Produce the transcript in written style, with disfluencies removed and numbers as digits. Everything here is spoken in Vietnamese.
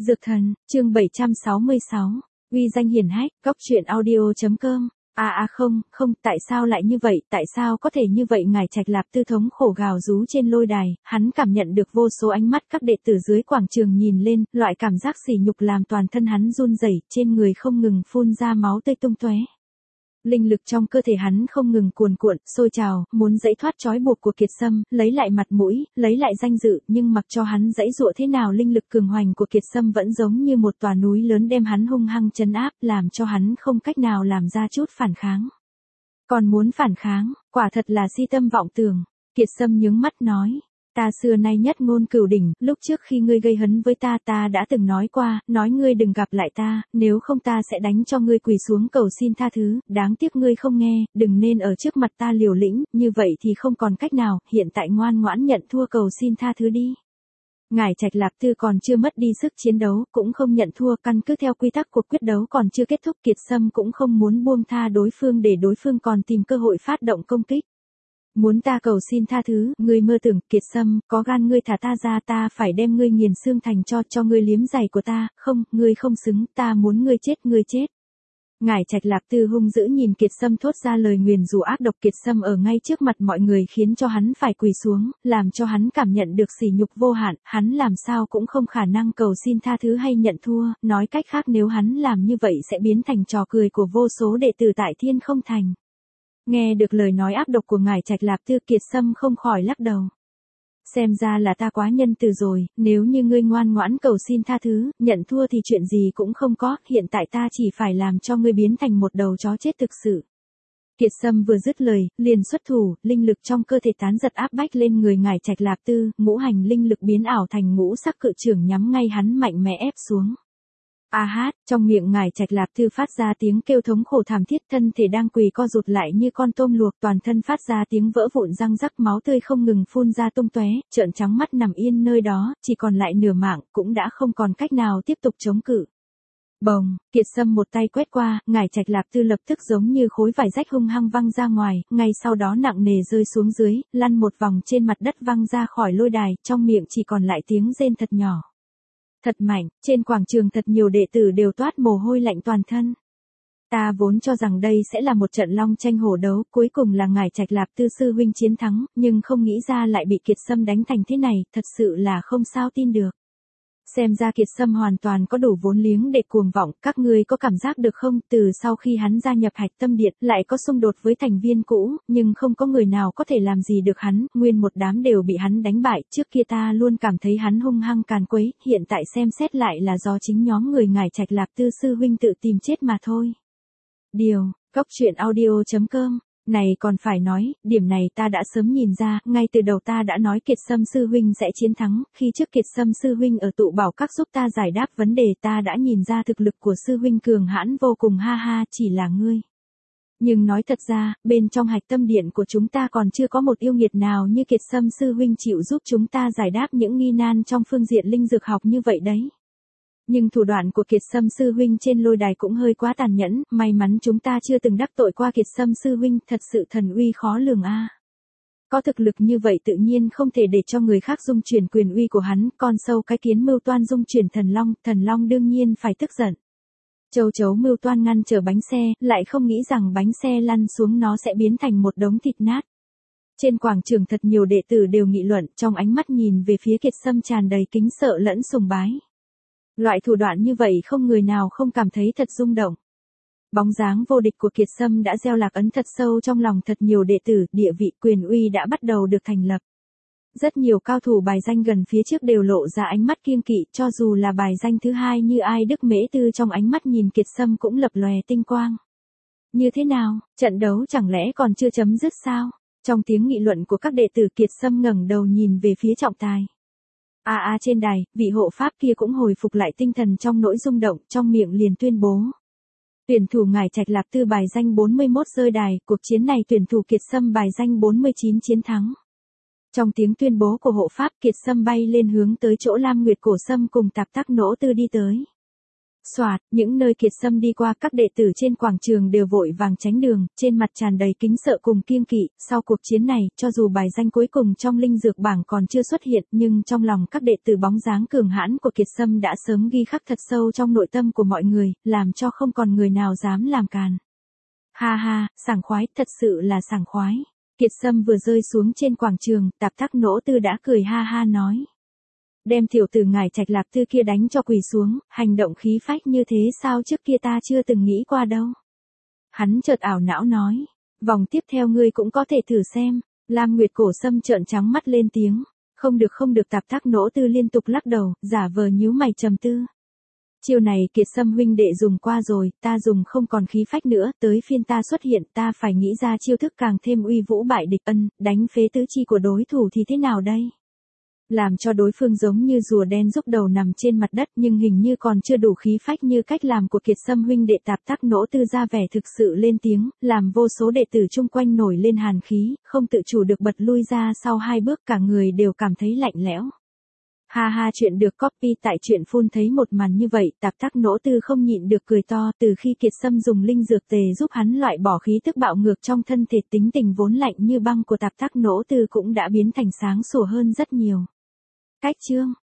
Dược thần, chương 766, uy danh hiển hách, góc truyện audio.com. Không, tại sao lại như vậy, tại sao có thể như vậy? Ngài Trạch Lạp Tư thống khổ gào rú trên lôi đài, hắn cảm nhận được vô số ánh mắt các đệ tử dưới quảng trường nhìn lên, loại cảm giác sỉ nhục làm toàn thân hắn run rẩy, trên người không ngừng phun ra máu tươi tung tóe. Linh lực trong cơ thể hắn không ngừng cuồn cuộn, sôi trào, muốn giãy thoát trói buộc của Kiệt Sâm, lấy lại mặt mũi, lấy lại danh dự, nhưng mặc cho hắn giãy giụa thế nào, linh lực cường hoành của Kiệt Sâm vẫn giống như một tòa núi lớn đem hắn hung hăng trấn áp, làm cho hắn không cách nào làm ra chút phản kháng. Còn muốn phản kháng, quả thật là si tâm vọng tưởng. Kiệt Sâm nhướng mắt nói. Ta xưa nay nhất ngôn cửu đỉnh, lúc trước khi ngươi gây hấn với ta, ta đã từng nói qua, nói ngươi đừng gặp lại ta, nếu không ta sẽ đánh cho ngươi quỳ xuống cầu xin tha thứ, đáng tiếc ngươi không nghe, đừng nên ở trước mặt ta liều lĩnh, như vậy thì không còn cách nào, hiện tại ngoan ngoãn nhận thua cầu xin tha thứ đi. Ngài Trạch Lạp Tư còn chưa mất đi sức chiến đấu, cũng không nhận thua, căn cứ theo quy tắc cuộc quyết đấu còn chưa kết thúc, Kiệt Sâm cũng không muốn buông tha đối phương để đối phương còn tìm cơ hội phát động công kích. Muốn ta cầu xin tha thứ, ngươi mơ tưởng, Kiệt Sâm, có gan ngươi thả ta ra, ta phải đem ngươi nghiền xương thành cho ngươi liếm giày của ta, không, ngươi không xứng, ta muốn ngươi chết. Ngài Trạch Lạp Tư hung dữ nhìn Kiệt Sâm thốt ra lời nguyền rủa ác độc. Kiệt Sâm ở ngay trước mặt mọi người khiến cho hắn phải quỳ xuống, làm cho hắn cảm nhận được sỉ nhục vô hạn, hắn làm sao cũng không khả năng cầu xin tha thứ hay nhận thua, nói cách khác nếu hắn làm như vậy sẽ biến thành trò cười của vô số đệ tử tại Thiên Không Thành. Nghe được lời nói ác độc của ngài Trạch Lạp Tư, Kiệt Sâm không khỏi lắc đầu. Xem ra là ta quá nhân từ rồi, nếu như ngươi ngoan ngoãn cầu xin tha thứ, nhận thua thì chuyện gì cũng không có, hiện tại ta chỉ phải làm cho ngươi biến thành một đầu chó chết thực sự. Kiệt Sâm vừa dứt lời, liền xuất thủ, linh lực trong cơ thể tán giật áp bách lên người ngài Trạch Lạp Tư, ngũ hành linh lực biến ảo thành ngũ sắc cự chưởng nhắm ngay hắn mạnh mẽ ép xuống. Trong miệng ngài Trạch Lạp Tư phát ra tiếng kêu thống khổ thảm thiết, thân thể đang quỳ co rụt lại như con tôm luộc, toàn thân phát ra tiếng vỡ vụn răng rắc, máu tươi không ngừng phun ra tung tóe, trợn trắng mắt nằm yên nơi đó, chỉ còn lại nửa mạng, cũng đã không còn cách nào tiếp tục chống cự. Bồng, Kiệt Sâm một tay quét qua, ngài Trạch Lạp Tư lập tức giống như khối vải rách hung hăng văng ra ngoài, ngay sau đó nặng nề rơi xuống dưới, lăn một vòng trên mặt đất văng ra khỏi lôi đài, trong miệng chỉ còn lại tiếng rên thật nhỏ. Thật mạnh, trên quảng trường thật nhiều đệ tử đều toát mồ hôi lạnh toàn thân. Ta vốn cho rằng đây sẽ là một trận long tranh hổ đấu, cuối cùng là ngài Trạch Lạp Tư sư huynh chiến thắng, nhưng không nghĩ ra lại bị Kiệt Sâm đánh thành thế này, thật sự là không sao tin được. Xem ra Kiệt Sâm hoàn toàn có đủ vốn liếng để cuồng vọng, các ngươi có cảm giác được không, từ sau khi hắn gia nhập Hạch Tâm Điện, lại có xung đột với thành viên cũ, nhưng không có người nào có thể làm gì được hắn, nguyên một đám đều bị hắn đánh bại, trước kia ta luôn cảm thấy hắn hung hăng càn quấy, hiện tại xem xét lại là do chính nhóm người ngài Trạch Lạp Tư sư huynh tự tìm chết mà thôi. Góc truyện audio.com. Này còn phải nói, điểm này ta đã sớm nhìn ra, ngay từ đầu ta đã nói Kiệt Sâm sư huynh sẽ chiến thắng, khi trước Kiệt Sâm sư huynh ở tụ bảo các giúp ta giải đáp vấn đề, ta đã nhìn ra thực lực của sư huynh cường hãn vô cùng, chỉ là ngươi. Nhưng nói thật ra, bên trong Hạch Tâm Điện của chúng ta còn chưa có một yêu nghiệt nào như Kiệt Sâm sư huynh chịu giúp chúng ta giải đáp những nghi nan trong phương diện linh dược học như vậy đấy. Nhưng thủ đoạn của Kiệt Sâm sư huynh trên lôi đài cũng hơi quá tàn nhẫn, may mắn chúng ta chưa từng đắc tội qua Kiệt Sâm sư huynh, thật sự thần uy khó lường a. Có thực lực như vậy tự nhiên không thể để cho người khác dung chuyển quyền uy của hắn, con sâu cái kiến mưu toan dung chuyển thần long đương nhiên phải tức giận. Châu chấu mưu toan ngăn trở bánh xe, lại không nghĩ rằng bánh xe lăn xuống nó sẽ biến thành một đống thịt nát. Trên quảng trường thật nhiều đệ tử đều nghị luận, trong ánh mắt nhìn về phía Kiệt Sâm tràn đầy kính sợ lẫn sùng bái. Loại thủ đoạn như vậy không người nào không cảm thấy thật rung động. Bóng dáng vô địch của Kiệt Sâm đã gieo lạc ấn thật sâu trong lòng thật nhiều đệ tử, địa vị quyền uy đã bắt đầu được thành lập. Rất nhiều cao thủ bài danh gần phía trước đều lộ ra ánh mắt kiêng kỵ, cho dù là bài danh thứ hai như Ai Đức Mễ Tư trong ánh mắt nhìn Kiệt Sâm cũng lập lòe tinh quang. Như thế nào, trận đấu chẳng lẽ còn chưa chấm dứt sao? Trong tiếng nghị luận của các đệ tử, Kiệt Sâm ngẩng đầu nhìn về phía trọng tài. Trên đài, vị hộ pháp kia cũng hồi phục lại tinh thần trong nỗi rung động, trong miệng liền tuyên bố. Tuyển thủ ngài Trạch Lạp Tư bài danh 41 rơi đài, cuộc chiến này tuyển thủ Kiệt Sâm bài danh 49 chiến thắng. Trong tiếng tuyên bố của hộ pháp, Kiệt Sâm bay lên hướng tới chỗ Lam Nguyệt Cổ Sâm cùng Tạp Tắc Nỗ Tư đi tới. Soạt, những nơi Kiệt Sâm đi qua các đệ tử trên quảng trường đều vội vàng tránh đường, trên mặt tràn đầy kính sợ cùng kiêng kỵ, sau cuộc chiến này, cho dù bài danh cuối cùng trong linh dược bảng còn chưa xuất hiện, nhưng trong lòng các đệ tử bóng dáng cường hãn của Kiệt Sâm đã sớm ghi khắc thật sâu trong nội tâm của mọi người, làm cho không còn người nào dám làm càn. Ha ha, sảng khoái, thật sự là sảng khoái. Kiệt Sâm vừa rơi xuống trên quảng trường, Tạp Thác Nỗ Tư đã cười ha ha nói. Đem tiểu tử ngải Trạch Lạp Tư kia đánh cho quỳ xuống, hành động khí phách như thế sao trước kia ta chưa từng nghĩ qua đâu. Hắn chợt ảo não nói, vòng tiếp theo ngươi cũng có thể thử xem. Lam Nguyệt Cổ Sâm trợn trắng mắt lên tiếng, không được Tạp Thác Nỗ Tư liên tục lắc đầu, giả vờ nhíu mày trầm tư. Chiêu này Kiệt Sâm huynh đệ dùng qua rồi, ta dùng không còn khí phách nữa, tới phiên ta xuất hiện, ta phải nghĩ ra chiêu thức càng thêm uy vũ bại địch, đánh phế tứ chi của đối thủ thì thế nào đây? Làm cho đối phương giống như rùa đen rúc đầu nằm trên mặt đất, nhưng hình như còn chưa đủ khí phách như cách làm của Kiệt Sâm huynh đệ. Tạp Thác Nỗ Tư ra vẻ thực sự lên tiếng, làm vô số đệ tử chung quanh nổi lên hàn khí, không tự chủ được bật lui ra sau 2 bước, cả người đều cảm thấy lạnh lẽo. Ha ha, chuyện được copy tại truyện phun. Thấy một màn như vậy, Tạp Thác Nỗ Tư không nhịn được cười to. Từ khi Kiệt Sâm dùng linh dược tề giúp hắn loại bỏ khí tức bạo ngược trong thân thể, tính tình vốn lạnh như băng của Tạp Thác Nỗ Tư cũng đã biến thành sáng sủa hơn rất nhiều. Cách chương